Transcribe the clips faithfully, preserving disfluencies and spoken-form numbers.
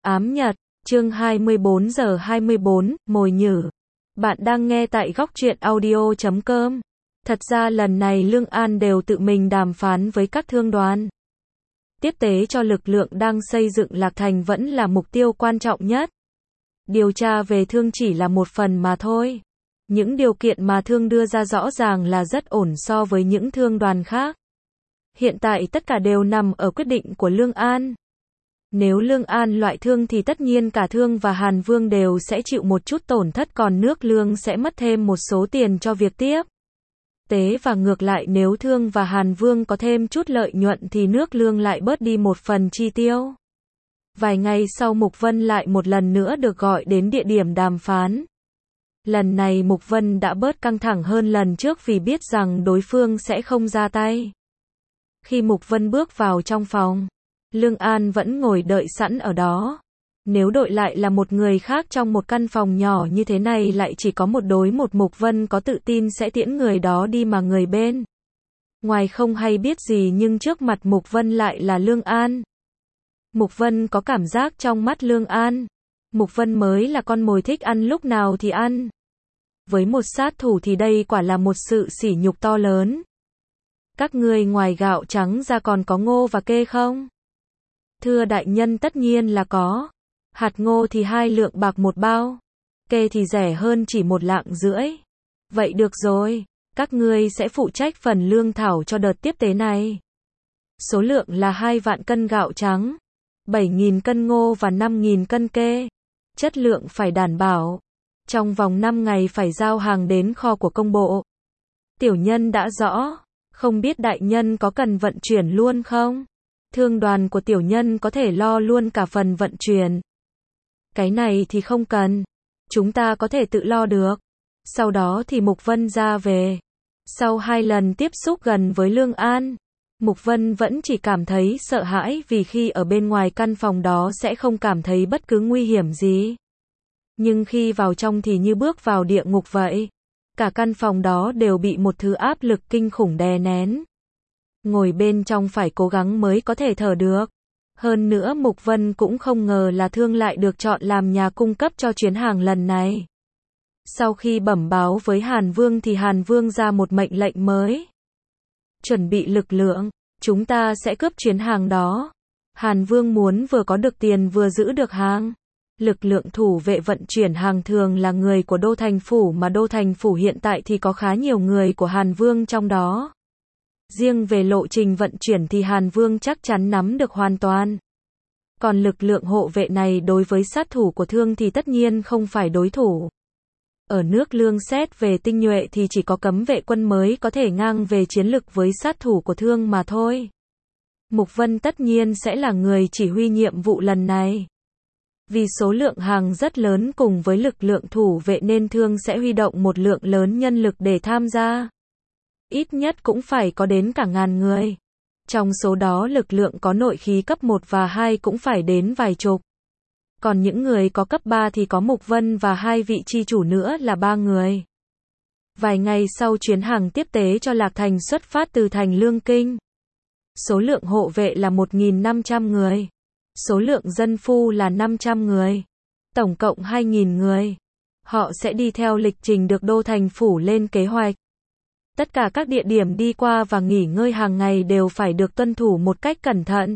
ám nhật, chương hai mươi bốn giờ hai mươi bốn, mồi nhử. Bạn đang nghe tại góc truyện audio chấm com. Thật ra lần này Lương An đều tự mình đàm phán với các thương đoàn. Tiếp tế cho lực lượng đang xây dựng Lạc Thành vẫn là mục tiêu quan trọng nhất. Điều tra về thương chỉ là một phần mà thôi. Những điều kiện mà thương đưa ra rõ ràng là rất ổn so với những thương đoàn khác. Hiện tại tất cả đều nằm ở quyết định của Lương An. Nếu Lương An loại thương thì tất nhiên cả thương và Hàn Vương đều sẽ chịu một chút tổn thất, còn nước Lương sẽ mất thêm một số tiền cho việc tiếp tế, và ngược lại nếu thương và Hàn Vương có thêm chút lợi nhuận thì nước Lương lại bớt đi một phần chi tiêu. Vài ngày sau Mục Vân lại một lần nữa được gọi đến địa điểm đàm phán. Lần này Mục Vân đã bớt căng thẳng hơn lần trước vì biết rằng đối phương sẽ không ra tay. Khi Mục Vân bước vào trong phòng, Lương An vẫn ngồi đợi sẵn ở đó. Nếu đổi lại là một người khác trong một căn phòng nhỏ như thế này lại chỉ có một đối một, Mục Vân có tự tin sẽ tiễn người đó đi mà người bên ngoài không hay biết gì, nhưng trước mặt Mục Vân lại là Lương An. Mục Vân có cảm giác trong mắt Lương An, Mục Vân mới là con mồi thích ăn lúc nào thì ăn. Với một sát thủ thì đây quả là một sự sỉ nhục to lớn. Các ngươi ngoài gạo trắng ra còn có ngô và kê không? Thưa đại nhân, tất nhiên là có. Hạt ngô thì hai lượng bạc một bao. Kê thì rẻ hơn chỉ một lạng rưỡi. Vậy được rồi, các ngươi sẽ phụ trách phần lương thảo cho đợt tiếp tế này. Số lượng là hai vạn cân gạo trắng, bảy nghìn cân ngô và năm nghìn cân kê. Chất lượng phải đảm bảo. Trong vòng năm ngày phải giao hàng đến kho của công bộ. Tiểu nhân đã rõ. Không biết đại nhân có cần vận chuyển luôn không? Thương đoàn của tiểu nhân có thể lo luôn cả phần vận chuyển. Cái này thì không cần. Chúng ta có thể tự lo được. Sau đó thì Mục Vân ra về. Sau hai lần tiếp xúc gần với Lương An, Mục Vân vẫn chỉ cảm thấy sợ hãi vì khi ở bên ngoài căn phòng đó sẽ không cảm thấy bất cứ nguy hiểm gì. Nhưng khi vào trong thì như bước vào địa ngục vậy. Cả căn phòng đó đều bị một thứ áp lực kinh khủng đè nén. Ngồi bên trong phải cố gắng mới có thể thở được. Hơn nữa Mục Vân cũng không ngờ là thương lại được chọn làm nhà cung cấp cho chuyến hàng lần này. Sau khi bẩm báo với Hàn Vương thì Hàn Vương ra một mệnh lệnh mới. Chuẩn bị lực lượng, chúng ta sẽ cướp chuyến hàng đó. Hàn Vương muốn vừa có được tiền vừa giữ được hàng. Lực lượng thủ vệ vận chuyển hàng thường là người của Đô Thành Phủ, mà Đô Thành Phủ hiện tại thì có khá nhiều người của Hàn Vương trong đó. Riêng về lộ trình vận chuyển thì Hàn Vương chắc chắn nắm được hoàn toàn. Còn lực lượng hộ vệ này đối với sát thủ của thương thì tất nhiên không phải đối thủ. Ở nước Lương xét về tinh nhuệ thì chỉ có cấm vệ quân mới có thể ngang về chiến lực với sát thủ của thương mà thôi. Mục Vân tất nhiên sẽ là người chỉ huy nhiệm vụ lần này. Vì số lượng hàng rất lớn cùng với lực lượng thủ vệ nên thương sẽ huy động một lượng lớn nhân lực để tham gia. Ít nhất cũng phải có đến cả ngàn người. Trong số đó lực lượng có nội khí cấp một và hai cũng phải đến vài chục. Còn những người có cấp ba thì có Mục Vân và hai vị chi chủ nữa là ba người. Vài ngày sau chuyến hàng tiếp tế cho Lạc Thành xuất phát từ thành Lương Kinh. Số lượng hộ vệ là một nghìn năm trăm người. Số lượng dân phu là năm trăm người. Tổng cộng hai nghìn người. Họ sẽ đi theo lịch trình được Đô Thành Phủ lên kế hoạch. Tất cả các địa điểm đi qua và nghỉ ngơi hàng ngày đều phải được tuân thủ một cách cẩn thận.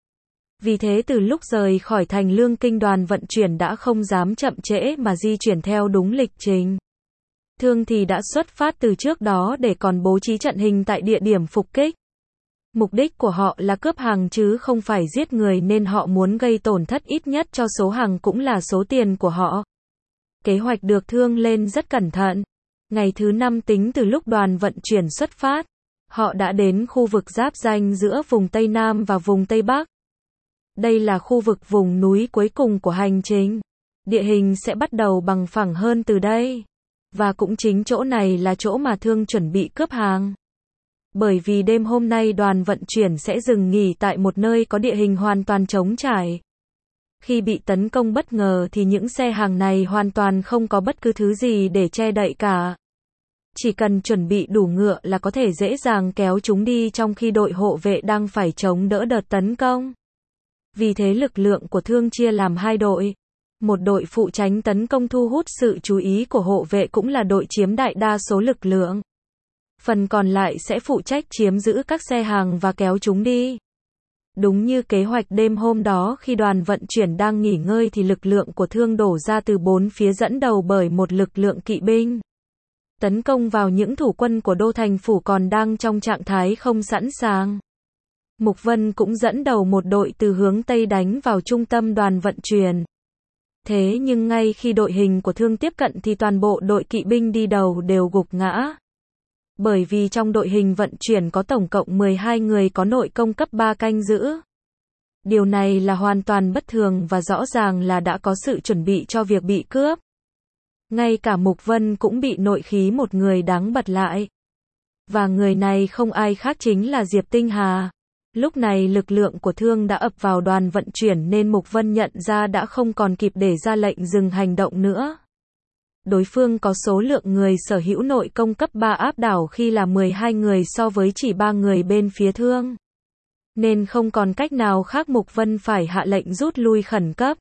Vì thế từ lúc rời khỏi thành Lương Kinh, đoàn vận chuyển đã không dám chậm trễ mà di chuyển theo đúng lịch trình. Thương thì đã xuất phát từ trước đó để còn bố trí trận hình tại địa điểm phục kích. Mục đích của họ là cướp hàng chứ không phải giết người, nên họ muốn gây tổn thất ít nhất cho số hàng cũng là số tiền của họ. Kế hoạch được thương lên rất cẩn thận. Ngày thứ năm tính từ lúc đoàn vận chuyển xuất phát, họ đã đến khu vực giáp ranh giữa vùng Tây Nam và vùng Tây Bắc. Đây là khu vực vùng núi cuối cùng của hành trình. Địa hình sẽ bắt đầu bằng phẳng hơn từ đây. Và cũng chính chỗ này là chỗ mà thương chuẩn bị cướp hàng. Bởi vì đêm hôm nay đoàn vận chuyển sẽ dừng nghỉ tại một nơi có địa hình hoàn toàn trống trải. Khi bị tấn công bất ngờ thì những xe hàng này hoàn toàn không có bất cứ thứ gì để che đậy cả. Chỉ cần chuẩn bị đủ ngựa là có thể dễ dàng kéo chúng đi, trong khi đội hộ vệ đang phải chống đỡ đợt tấn công. Vì thế lực lượng của Thương chia làm hai đội. Một đội phụ tránh tấn công thu hút sự chú ý của hộ vệ cũng là đội chiếm đại đa số lực lượng. Phần còn lại sẽ phụ trách chiếm giữ các xe hàng và kéo chúng đi. Đúng như kế hoạch đêm hôm đó khi đoàn vận chuyển đang nghỉ ngơi thì lực lượng của Thương đổ ra từ bốn phía dẫn đầu bởi một lực lượng kỵ binh. Tấn công vào những thủ quân của đô thành phủ còn đang trong trạng thái không sẵn sàng. Mục Vân cũng dẫn đầu một đội từ hướng Tây đánh vào trung tâm đoàn vận chuyển. Thế nhưng ngay khi đội hình của Thương tiếp cận thì toàn bộ đội kỵ binh đi đầu đều gục ngã. Bởi vì trong đội hình vận chuyển có tổng cộng mười hai người có nội công cấp ba canh giữ. Điều này là hoàn toàn bất thường và rõ ràng là đã có sự chuẩn bị cho việc bị cướp. Ngay cả Mục Vân cũng bị nội khí một người đáng bật lại. Và người này không ai khác chính là Diệp Tinh Hà. Lúc này lực lượng của Thương đã ập vào đoàn vận chuyển nên Mục Vân nhận ra đã không còn kịp để ra lệnh dừng hành động nữa. Đối phương có số lượng người sở hữu nội công cấp ba áp đảo khi là mười hai người so với chỉ ba người bên phía Thương. Nên không còn cách nào khác Mục Vân phải hạ lệnh rút lui khẩn cấp.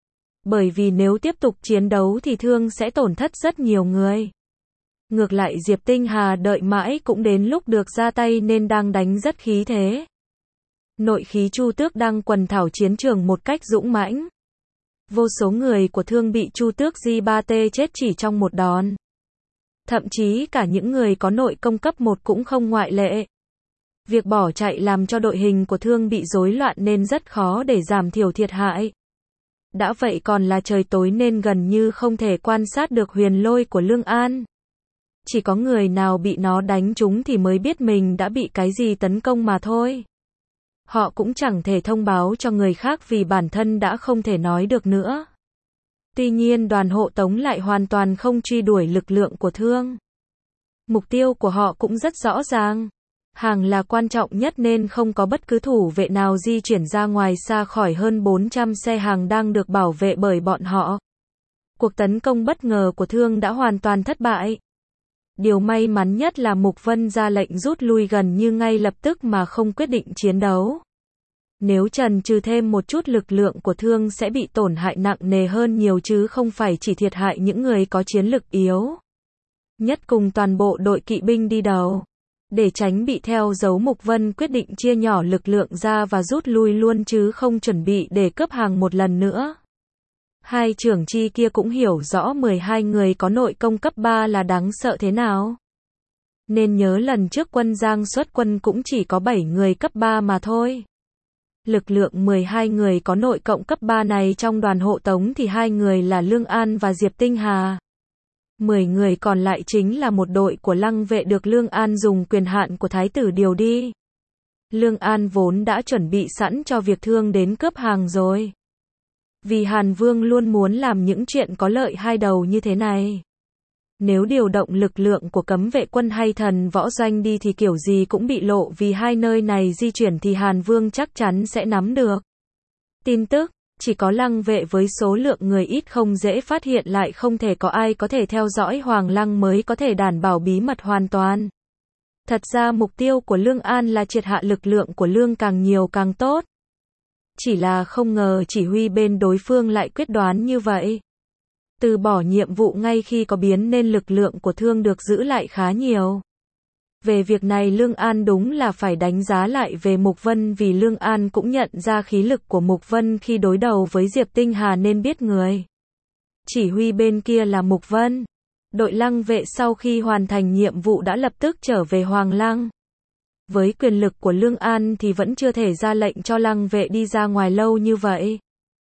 Bởi vì nếu tiếp tục chiến đấu thì Thương sẽ tổn thất rất nhiều người. Ngược lại Diệp Tinh Hà đợi mãi cũng đến lúc được ra tay nên đang đánh rất khí thế. Nội khí Chu Tước đang quần thảo chiến trường một cách dũng mãnh. Vô số người của Thương bị Chu Tước Di ba T chết chỉ trong một đòn. Thậm chí cả những người có nội công cấp một cũng không ngoại lệ. Việc bỏ chạy làm cho đội hình của Thương bị rối loạn nên rất khó để giảm thiểu thiệt hại. Đã vậy còn là trời tối nên gần như không thể quan sát được huyền lôi của Lương An. Chỉ có người nào bị nó đánh trúng thì mới biết mình đã bị cái gì tấn công mà thôi. Họ cũng chẳng thể thông báo cho người khác vì bản thân đã không thể nói được nữa. Tuy nhiên đoàn hộ tống lại hoàn toàn không truy đuổi lực lượng của Thương. Mục tiêu của họ cũng rất rõ ràng. Hàng là quan trọng nhất nên không có bất cứ thủ vệ nào di chuyển ra ngoài xa khỏi hơn bốn trăm xe hàng đang được bảo vệ bởi bọn họ. Cuộc tấn công bất ngờ của Thương đã hoàn toàn thất bại. Điều may mắn nhất là Mục Vân ra lệnh rút lui gần như ngay lập tức mà không quyết định chiến đấu. Nếu chần chừ thêm một chút lực lượng của Thương sẽ bị tổn hại nặng nề hơn nhiều chứ không phải chỉ thiệt hại những người có chiến lực yếu. Nhất cùng toàn bộ đội kỵ binh đi đầu. Để tránh bị theo dấu Mục Vân quyết định chia nhỏ lực lượng ra và rút lui luôn chứ không chuẩn bị để cướp hàng một lần nữa. Hai trưởng chi kia cũng hiểu rõ mười hai người có nội công cấp ba là đáng sợ thế nào. Nên nhớ lần trước quân Giang xuất quân cũng chỉ có bảy người cấp ba mà thôi. Lực lượng mười hai người có nội cộng cấp ba này trong đoàn hộ tống thì hai người là Lương An và Diệp Tinh Hà. mười người còn lại chính là một đội của Lăng Vệ được Lương An dùng quyền hạn của Thái tử điều đi. Lương An vốn đã chuẩn bị sẵn cho việc Thương đến cướp hàng rồi. Vì Hàn Vương luôn muốn làm những chuyện có lợi hai đầu như thế này. Nếu điều động lực lượng của cấm vệ quân hay thần võ doanh đi thì kiểu gì cũng bị lộ vì hai nơi này di chuyển thì Hàn Vương chắc chắn sẽ nắm được tin tức. Chỉ có Lăng Vệ với số lượng người ít không dễ phát hiện lại không thể có ai có thể theo dõi Hoàng Lăng mới có thể đảm bảo bí mật hoàn toàn. Thật ra mục tiêu của Lương An là triệt hạ lực lượng của Lương càng nhiều càng tốt. Chỉ là không ngờ chỉ huy bên đối phương lại quyết đoán như vậy. Từ bỏ nhiệm vụ ngay khi có biến nên lực lượng của Thương được giữ lại khá nhiều. Về việc này Lương An đúng là phải đánh giá lại về Mục Vân vì Lương An cũng nhận ra khí lực của Mục Vân khi đối đầu với Diệp Tinh Hà nên biết người chỉ huy bên kia là Mục Vân. Đội Lăng Vệ sau khi hoàn thành nhiệm vụ đã lập tức trở về Hoàng Lăng. Với quyền lực của Lương An thì vẫn chưa thể ra lệnh cho Lăng Vệ đi ra ngoài lâu như vậy.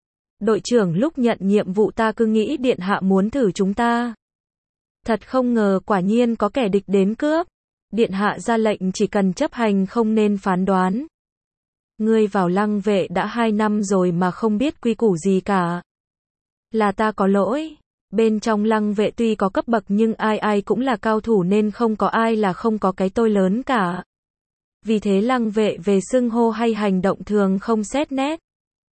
Đội trưởng lúc nhận nhiệm vụ ta cứ nghĩ điện hạ muốn thử chúng ta. Thật không ngờ quả nhiên có kẻ địch đến cướp. Điện hạ ra lệnh chỉ cần chấp hành không nên phán đoán. Ngươi vào Lăng Vệ đã hai năm rồi mà không biết quy củ gì cả. Là ta có lỗi. Bên trong Lăng Vệ tuy có cấp bậc nhưng ai ai cũng là cao thủ nên không có ai là không có cái tôi lớn cả. Vì thế Lăng Vệ về xưng hô hay hành động thường không xét nét.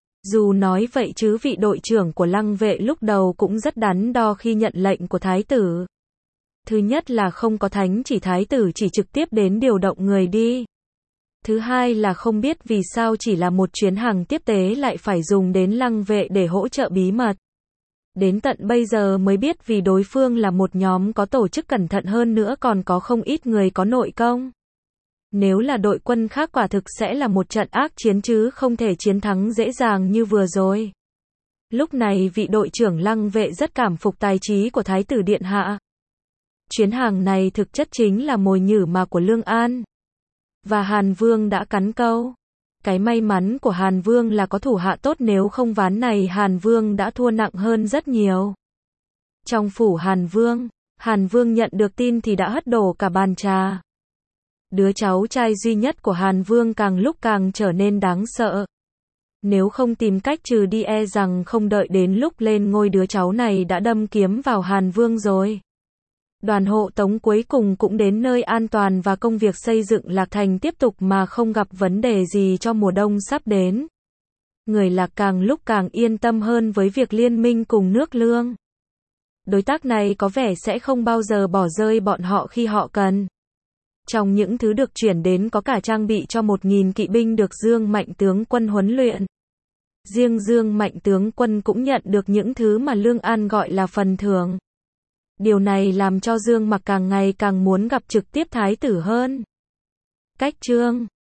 Dù nói vậy chứ vị đội trưởng của Lăng Vệ lúc đầu cũng rất đắn đo khi nhận lệnh của Thái tử. Thứ nhất là không có thánh chỉ Thái tử chỉ trực tiếp đến điều động người đi. Thứ hai là không biết vì sao chỉ là một chuyến hàng tiếp tế lại phải dùng đến lăng vệ để hỗ trợ bí mật. Đến tận bây giờ mới biết vì đối phương là một nhóm có tổ chức cẩn thận hơn nữa còn có không ít người có nội công. Nếu là đội quân khác quả thực sẽ là một trận ác chiến chứ không thể chiến thắng dễ dàng như vừa rồi. Lúc này vị đội trưởng lăng vệ rất cảm phục tài trí của Thái tử Điện Hạ. Chuyến hàng này thực chất chính là mồi nhử mà của Lương An. Và Hàn Vương đã cắn câu. Cái may mắn của Hàn Vương là có thủ hạ tốt, nếu không ván này Hàn Vương đã thua nặng hơn rất nhiều. Trong phủ Hàn Vương, Hàn Vương nhận được tin thì đã hất đổ cả bàn trà. Đứa cháu trai duy nhất của Hàn Vương càng lúc càng trở nên đáng sợ. Nếu không tìm cách trừ đi e rằng không đợi đến lúc lên ngôi đứa cháu này đã đâm kiếm vào Hàn Vương rồi. Đoàn hộ tống cuối cùng cũng đến nơi an toàn và công việc xây dựng Lạc Thành tiếp tục mà không gặp vấn đề gì cho mùa đông sắp đến. Người Lạc càng lúc càng yên tâm hơn với việc liên minh cùng nước Lương. Đối tác này có vẻ sẽ không bao giờ bỏ rơi bọn họ khi họ cần. Trong những thứ được chuyển đến có cả trang bị cho một nghìn kỵ binh được Dương Mạnh tướng quân huấn luyện. Riêng Dương Mạnh tướng quân cũng nhận được những thứ mà Lương An gọi là phần thưởng. Điều này làm cho Dương Mặc càng ngày càng muốn gặp trực tiếp thái tử hơn. Cách chương